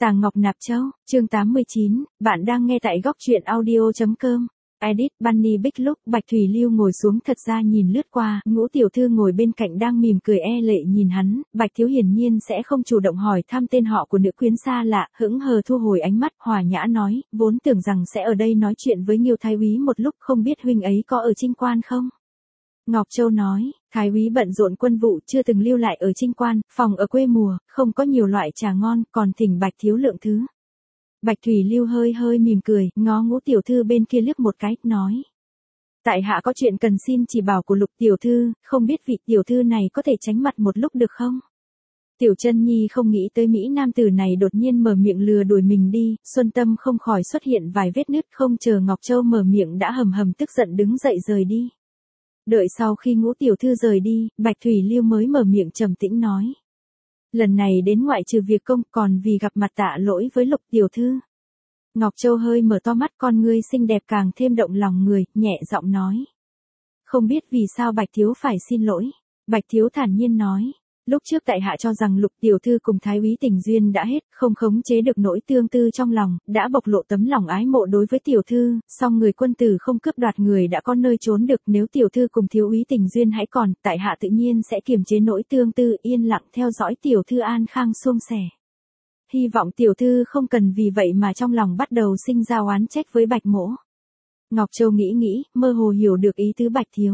Tàng Ngọc Nạp Châu, chương 89, bạn đang nghe tại góc truyện audio.com. Edit, Bunny Big Look, Bạch Thủy Lưu ngồi xuống thật ra nhìn lướt qua, Ngũ tiểu thư ngồi bên cạnh đang mỉm cười e lệ nhìn hắn, Bạch Thiếu hiển nhiên sẽ không chủ động hỏi thăm tên họ của nữ quyến xa lạ, hững hờ thu hồi ánh mắt, hòa nhã nói, vốn tưởng rằng sẽ ở đây nói chuyện với Nghiêu Thái úy một lúc, không biết huynh ấy có ở Trinh Quan không? Ngọc Châu nói, Thái úy bận rộn quân vụ chưa từng lưu lại ở Trinh Quan, phòng ở quê mùa, không có nhiều loại trà ngon, còn thỉnh Bạch Thiếu lượng thứ. Bạch Thủy Lưu hơi hơi mỉm cười, ngó Ngũ tiểu thư bên kia liếc một cái, nói. Tại hạ có chuyện cần xin chỉ bảo của Lục tiểu thư, không biết vị tiểu thư này có thể tránh mặt một lúc được không? Tiểu Chân Nhi không nghĩ tới Mỹ nam tử này đột nhiên mở miệng lừa đuổi mình đi, Xuân Tâm không khỏi xuất hiện vài vết nứt, không chờ Ngọc Châu mở miệng đã hầm hầm tức giận đứng dậy rời đi. Đợi sau khi Ngũ tiểu thư rời đi, Bạch Thủy Lưu mới mở miệng trầm tĩnh nói. Lần này đến ngoại trừ việc công còn vì gặp mặt tạ lỗi với Lục tiểu thư. Ngọc Châu hơi mở to mắt, con ngươi xinh đẹp càng thêm động lòng người, nhẹ giọng nói. Không biết vì sao Bạch Thiếu phải xin lỗi. Bạch Thiếu thản nhiên nói. Lúc trước tại hạ cho rằng Lục tiểu thư cùng Thái úy tình duyên đã hết, không khống chế được nỗi tương tư trong lòng, đã bộc lộ tấm lòng ái mộ đối với tiểu thư, song người quân tử không cướp đoạt người đã có nơi trốn được, nếu tiểu thư cùng thiếu úy tình duyên hãy còn, tại hạ tự nhiên sẽ kiềm chế nỗi tương tư, yên lặng theo dõi tiểu thư an khang suôn sẻ. Hy vọng tiểu thư không cần vì vậy mà trong lòng bắt đầu sinh ra oán trách với Bạch mỗ. Ngọc Châu nghĩ, mơ hồ hiểu được ý tứ Bạch Thiếu.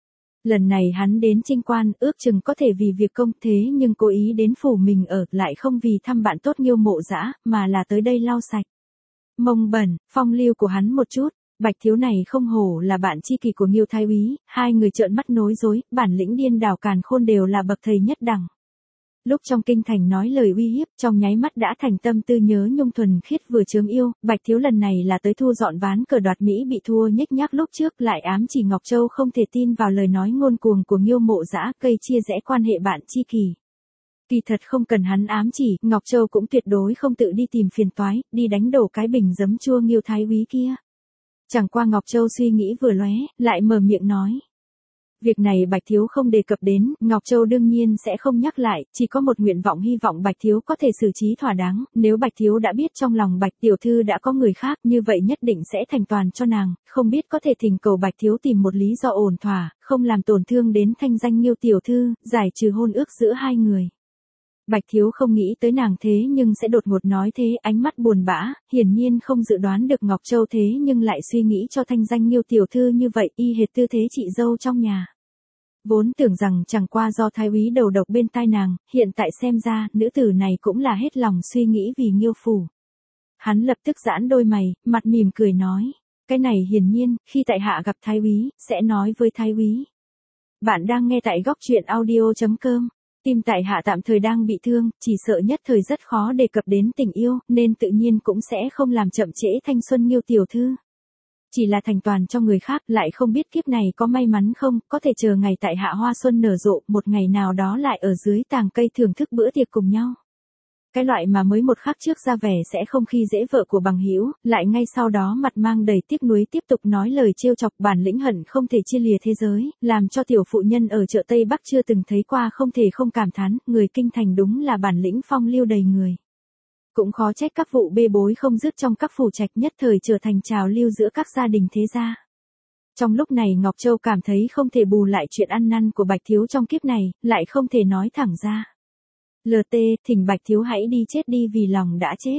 Lần này hắn đến Trinh Quan, ước chừng có thể vì việc công thế nhưng cố ý đến phủ mình ở, lại không vì thăm bạn tốt Nghiêu Mộ Dã, mà là tới đây lau sạch mông bẩn, phong lưu của hắn một chút. Bạch Thiếu này không hổ là bạn tri kỷ của Nghiêu Thái úy, hai người trợn mắt nối dối, bản lĩnh điên đảo càn khôn đều là bậc thầy nhất đẳng. Lúc trong kinh thành nói lời uy hiếp, trong nháy mắt đã thành tâm tư nhớ nhung thuần khiết vừa chớm yêu, Bạch Thiếu lần này là tới thu dọn ván cờ đoạt Mỹ bị thua nhếch nhác lúc trước, lại ám chỉ Ngọc Châu không thể tin vào lời nói ngông cuồng của Nghiêu Mộ Dã, gây chia rẽ quan hệ bạn tri kỷ. Kỳ thật không cần hắn ám chỉ, Ngọc Châu cũng tuyệt đối không tự đi tìm phiền toái, đi đánh đổ cái bình giấm chua Nghiêu Thái úy kia. Chẳng qua Ngọc Châu suy nghĩ vừa lóe, lại mở miệng nói. Việc này Bạch Thiếu không đề cập đến, Ngọc Châu đương nhiên sẽ không nhắc lại, chỉ có một nguyện vọng hy vọng Bạch Thiếu có thể xử trí thỏa đáng, nếu Bạch Thiếu đã biết trong lòng Bạch tiểu thư đã có người khác, như vậy nhất định sẽ thành toàn cho nàng, không biết có thể thỉnh cầu Bạch Thiếu tìm một lý do ổn thỏa, không làm tổn thương đến thanh danh Nghiêu tiểu thư, giải trừ hôn ước giữa hai người. Bạch Thiếu không nghĩ tới nàng thế nhưng sẽ đột ngột nói thế, ánh mắt buồn bã, hiển nhiên không dự đoán được Ngọc Châu thế nhưng lại suy nghĩ cho thanh danh Nghiêu tiểu thư như vậy, y hệt tư thế chị dâu trong nhà. Vốn tưởng rằng chẳng qua do Thái úy đầu độc bên tai nàng, hiện tại xem ra, nữ tử này cũng là hết lòng suy nghĩ vì Nghiêu phủ. Hắn lập tức giãn đôi mày, mặt mỉm cười nói, cái này hiển nhiên, khi tại hạ gặp Thái úy, sẽ nói với Thái úy. Bạn đang nghe tại góc truyện audio.com. Tim tại hạ tạm thời đang bị thương, chỉ sợ nhất thời rất khó đề cập đến tình yêu, nên tự nhiên cũng sẽ không làm chậm trễ thanh xuân Nghiêu tiểu thư. Chỉ là thành toàn cho người khác, lại không biết kiếp này có may mắn không, có thể chờ ngày tại hạ hoa xuân nở rộ, một ngày nào đó lại ở dưới tàng cây thưởng thức bữa tiệc cùng nhau. Cái loại mà mới một khắc trước ra vẻ sẽ không khi dễ vợ của bằng hữu, lại ngay sau đó mặt mang đầy tiếc nuối tiếp tục nói lời trêu chọc, bản lĩnh hận không thể chia lìa thế giới, làm cho tiểu phụ nhân ở chợ Tây Bắc chưa từng thấy qua không thể không cảm thán, người kinh thành đúng là bản lĩnh phong lưu đầy người. Cũng khó trách các vụ bê bối không dứt trong các phủ trạch, nhất thời trở thành trào lưu giữa các gia đình thế gia. Trong lúc này Ngọc Châu cảm thấy không thể bù lại chuyện ăn năn của Bạch Thiếu trong kiếp này, lại không thể nói thẳng ra. LT, thỉnh Bạch Thiếu hãy đi chết đi vì lòng đã chết.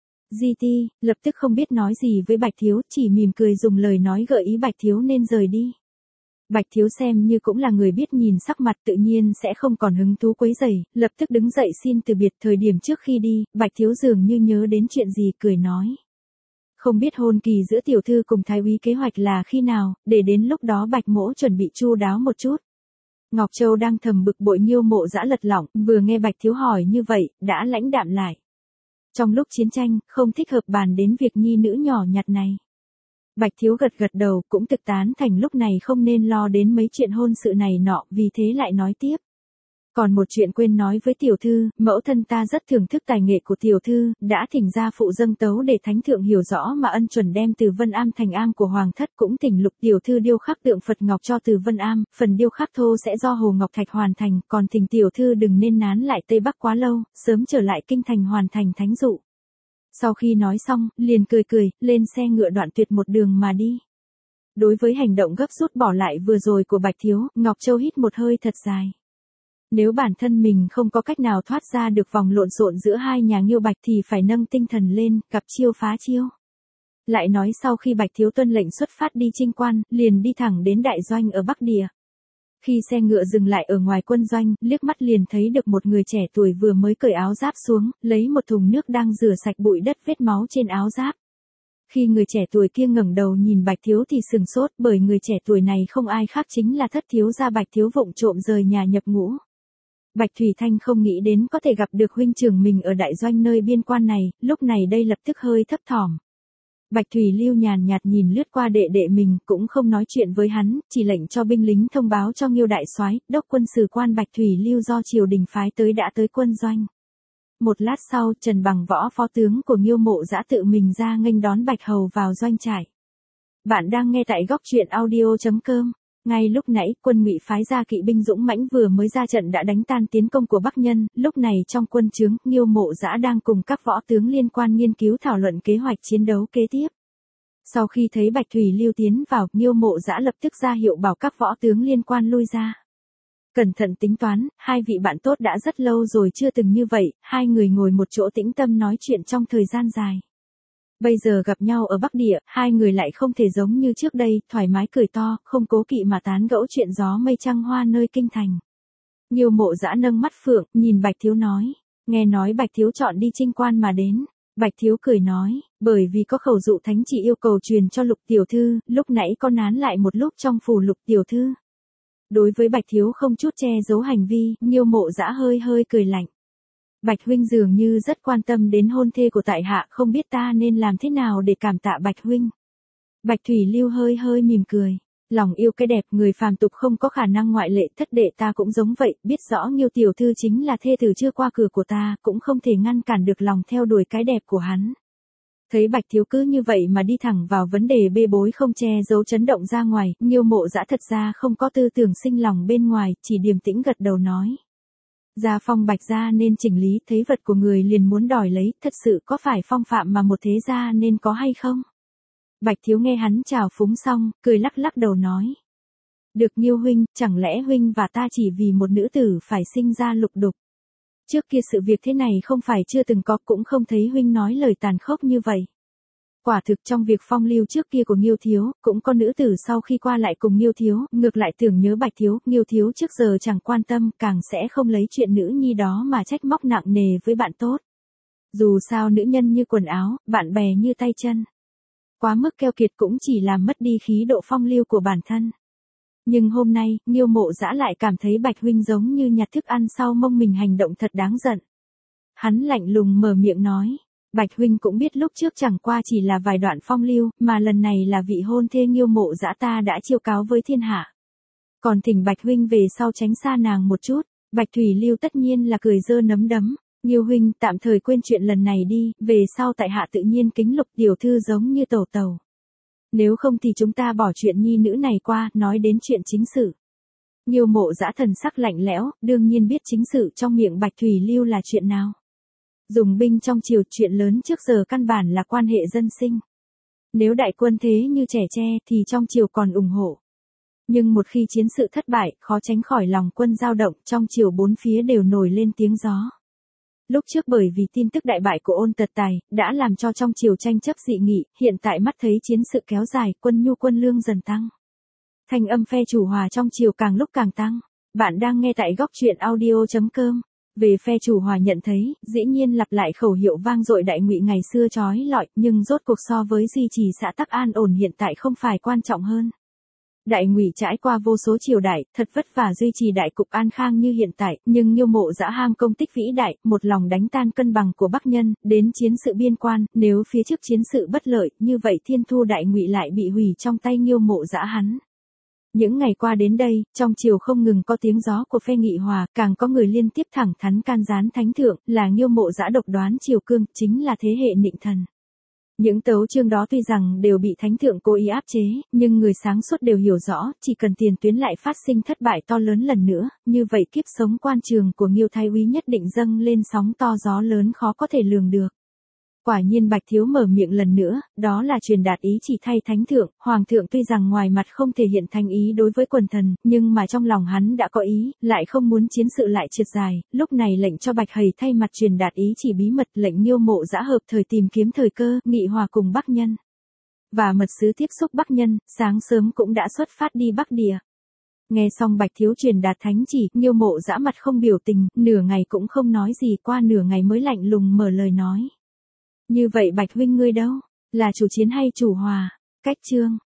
GT, lập tức không biết nói gì với Bạch Thiếu, chỉ mỉm cười dùng lời nói gợi ý Bạch Thiếu nên rời đi. Bạch Thiếu xem như cũng là người biết nhìn sắc mặt, tự nhiên sẽ không còn hứng thú quấy rầy, lập tức đứng dậy xin từ biệt. Thời điểm trước khi đi, Bạch Thiếu dường như nhớ đến chuyện gì cười nói. Không biết hôn kỳ giữa tiểu thư cùng Thái úy kế hoạch là khi nào, để đến lúc đó Bạch mỗ chuẩn bị chu đáo một chút. Ngọc Châu đang thầm bực bội Nghiêu Mộ Dã lật lỏng, vừa nghe Bạch Thiếu hỏi như vậy, đã lãnh đạm lại. Trong lúc chiến tranh, không thích hợp bàn đến việc nhi nữ nhỏ nhặt này. Bạch Thiếu gật gật đầu, cũng thực tán thành lúc này không nên lo đến mấy chuyện hôn sự này nọ, vì thế lại nói tiếp. Còn một chuyện quên nói với tiểu thư, mẫu thân ta rất thưởng thức tài nghệ của tiểu thư, đã thỉnh gia phụ dâng tấu để thánh thượng hiểu rõ mà ân chuẩn đem từ Vân Am thành am của hoàng thất, cũng thỉnh Lục tiểu thư điêu khắc tượng Phật Ngọc cho từ Vân Am, phần điêu khắc thô sẽ do Hồ Ngọc Thạch hoàn thành, còn thỉnh tiểu thư đừng nên nán lại Tây Bắc quá lâu, sớm trở lại kinh thành hoàn thành thánh dụ. Sau khi nói xong, liền cười cười, lên xe ngựa đoạn tuyệt một đường mà đi. Đối với hành động gấp rút bỏ lại vừa rồi của Bạch Thiếu, Ngọc Châu hít một hơi thật dài. Nếu bản thân mình không có cách nào thoát ra được vòng lộn xộn giữa hai nhà Nghiêu Bạch thì phải nâng tinh thần lên, gặp chiêu phá chiêu. Lại nói sau khi Bạch Thiếu tuân lệnh xuất phát đi chinh quan, liền đi thẳng đến đại doanh ở Bắc Địa. Khi xe ngựa dừng lại ở ngoài quân doanh, liếc mắt liền thấy được một người trẻ tuổi vừa mới cởi áo giáp xuống, lấy một thùng nước đang rửa sạch bụi đất vết máu trên áo giáp. Khi người trẻ tuổi kia ngẩng đầu nhìn Bạch Thiếu thì sừng sốt, bởi người trẻ tuổi này không ai khác chính là thất thiếu gia Bạch Thiếu vụng trộm rời nhà nhập ngũ. Bạch Thủy Thanh không nghĩ đến có thể gặp được huynh trưởng mình ở đại doanh nơi biên quan này, lúc này đây lập tức hơi thấp thỏm. Bạch Thủy Lưu nhàn nhạt nhìn lướt qua đệ đệ mình, cũng không nói chuyện với hắn, chỉ lệnh cho binh lính thông báo cho Nghiêu đại soái, đốc quân sử quan Bạch Thủy Lưu do triều đình phái tới đã tới quân doanh. Một lát sau, Trần Bằng Võ phó tướng của Nghiêu Mộ Dã tự mình ra nghênh đón Bạch Hầu vào doanh trại. Bạn đang nghe tại góc truyện audio.com. Ngay lúc nãy, quân Ngụy phái ra kỵ binh dũng mãnh vừa mới ra trận đã đánh tan tiến công của Bắc Nhân, lúc này trong quân trướng, Nghiêu Mộ Dã đang cùng các võ tướng liên quan nghiên cứu thảo luận kế hoạch chiến đấu kế tiếp. Sau khi thấy Bạch Thủy Lưu tiến vào, Nghiêu Mộ Dã lập tức ra hiệu bảo các võ tướng liên quan lui ra. Cẩn thận tính toán, hai vị bạn tốt đã rất lâu rồi chưa từng như vậy, hai người ngồi một chỗ tĩnh tâm nói chuyện trong thời gian dài. Bây giờ gặp nhau ở Bắc Địa, hai người lại không thể giống như trước đây, thoải mái cười to, không cố kỵ mà tán gẫu chuyện gió mây trăng hoa nơi kinh thành. Nghiêu Mộ Dã nâng mắt phượng, nhìn Bạch Thiếu nói, nghe nói Bạch Thiếu chọn đi chinh quan mà đến. Bạch Thiếu cười nói, bởi vì có khẩu dụ thánh chỉ yêu cầu truyền cho Lục tiểu thư, lúc nãy có nán lại một lúc trong phủ Lục tiểu thư. Đối với Bạch Thiếu không chút che giấu hành vi, Nghiêu Mộ Dã hơi hơi cười lạnh. Bạch huynh dường như rất quan tâm đến hôn thê của tại hạ, không biết ta nên làm thế nào để cảm tạ Bạch huynh. Bạch Thủy Lưu hơi hơi mỉm cười. Lòng yêu cái đẹp người phàm tục không có khả năng ngoại lệ, thất đệ ta cũng giống vậy, biết rõ Nghiêu tiểu thư chính là thê tử chưa qua cửa của ta, cũng không thể ngăn cản được lòng theo đuổi cái đẹp của hắn. Thấy Bạch Thiếu cứ như vậy mà đi thẳng vào vấn đề bê bối không che giấu chấn động ra ngoài, Nghiêu Mộ Dã thật ra không có tư tưởng sinh lòng bên ngoài, chỉ điềm tĩnh gật đầu nói. Gia phong Bạch gia nên chỉnh lý, thấy vật của người liền muốn đòi lấy, thật sự có phải phong phạm mà một thế gia nên có hay không? Bạch Thiếu nghe hắn chào phúng xong, cười lắc lắc đầu nói. Được Nghiêu huynh, chẳng lẽ huynh và ta chỉ vì một nữ tử phải sinh ra lục đục? Trước kia sự việc thế này không phải chưa từng có, cũng không thấy huynh nói lời tàn khốc như vậy. Quả thực trong việc phong lưu trước kia của Nghiêu thiếu, cũng có nữ tử sau khi qua lại cùng Nghiêu thiếu, ngược lại tưởng nhớ Bạch thiếu, Nghiêu thiếu trước giờ chẳng quan tâm, càng sẽ không lấy chuyện nữ nhi đó mà trách móc nặng nề với bạn tốt. Dù sao nữ nhân như quần áo, bạn bè như tay chân. Quá mức keo kiệt cũng chỉ làm mất đi khí độ phong lưu của bản thân. Nhưng hôm nay, Nghiêu Mộ Dã lại cảm thấy Bạch huynh giống như nhặt thức ăn sau mông mình, hành động thật đáng giận. Hắn lạnh lùng mở miệng nói. Bạch huynh cũng biết lúc trước chẳng qua chỉ là vài đoạn phong lưu, mà lần này là vị hôn thê Nghiêu Mộ Dã ta đã chiêu cáo với thiên hạ. Còn thỉnh Bạch huynh về sau tránh xa nàng một chút. Bạch Thủy Lưu tất nhiên là cười giơ nấm đấm. Nghiêu huynh tạm thời quên chuyện lần này đi, về sau tại hạ tự nhiên kính Lục tiểu thư giống như tẩu tẩu. Nếu không thì chúng ta bỏ chuyện nhi nữ này qua, nói đến chuyện chính sự. Nghiêu Mộ Dã thần sắc lạnh lẽo, đương nhiên biết chính sự trong miệng Bạch Thủy Lưu là chuyện nào. Dùng binh trong triều, chuyện lớn trước giờ căn bản là quan hệ dân sinh. Nếu đại quân thế như trẻ tre thì trong triều còn ủng hộ. Nhưng một khi chiến sự thất bại, khó tránh khỏi lòng quân dao động, trong triều bốn phía đều nổi lên tiếng gió. Lúc trước bởi vì tin tức đại bại của Ôn Tật Tài, đã làm cho trong triều tranh chấp dị nghị, hiện tại mắt thấy chiến sự kéo dài, quân nhu quân lương dần tăng. Thanh âm phe chủ hòa trong triều càng lúc càng tăng. Bạn đang nghe tại góc truyện audio.com. Về phe chủ hòa nhận thấy, dĩ nhiên lặp lại khẩu hiệu vang dội Đại Ngụy ngày xưa chói lọi, nhưng rốt cuộc so với duy trì xã tắc an ổn hiện tại không phải quan trọng hơn. Đại Ngụy trải qua vô số triều đại, thật vất vả duy trì đại cục an khang như hiện tại, nhưng Nghiêu Mộ Dã ham công tích vĩ đại, một lòng đánh tan cân bằng của Bắc Nhân, đến chiến sự biên quan, nếu phía trước chiến sự bất lợi, như vậy thiên thu Đại Ngụy lại bị hủy trong tay Nghiêu Mộ Dã hắn. Những ngày qua đến đây, trong triều không ngừng có tiếng gió của phe nghị hòa, càng có người liên tiếp thẳng thắn can gián thánh thượng, là Nghiêu Mộ Dã độc đoán triều cương, chính là thế hệ nịnh thần. Những tấu chương đó tuy rằng đều bị thánh thượng cố ý áp chế, nhưng người sáng suốt đều hiểu rõ, chỉ cần tiền tuyến lại phát sinh thất bại to lớn lần nữa, như vậy kiếp sống quan trường của Nghiêu thái úy nhất định dâng lên sóng to gió lớn khó có thể lường được. Quả nhiên Bạch Thiếu mở miệng lần nữa, đó là truyền đạt ý chỉ thay thánh thượng, hoàng thượng tuy rằng ngoài mặt không thể hiện thành ý đối với quần thần, nhưng mà trong lòng hắn đã có ý, lại không muốn chiến sự lại trượt dài, lúc này lệnh cho Bạch Hầy thay mặt truyền đạt ý chỉ bí mật, lệnh Nghiêu Mộ Dã hợp thời tìm kiếm thời cơ, nghị hòa cùng Bắc Nhân. Và mật sứ tiếp xúc Bắc Nhân, sáng sớm cũng đã xuất phát đi Bắc Địa. Nghe xong Bạch Thiếu truyền đạt thánh chỉ, Nghiêu Mộ Dã mặt không biểu tình, nửa ngày cũng không nói gì, qua nửa ngày mới lạnh lùng mở lời nói. Như vậy Bạch huynh ngươi đâu? Là chủ chiến hay chủ hòa? Cách chương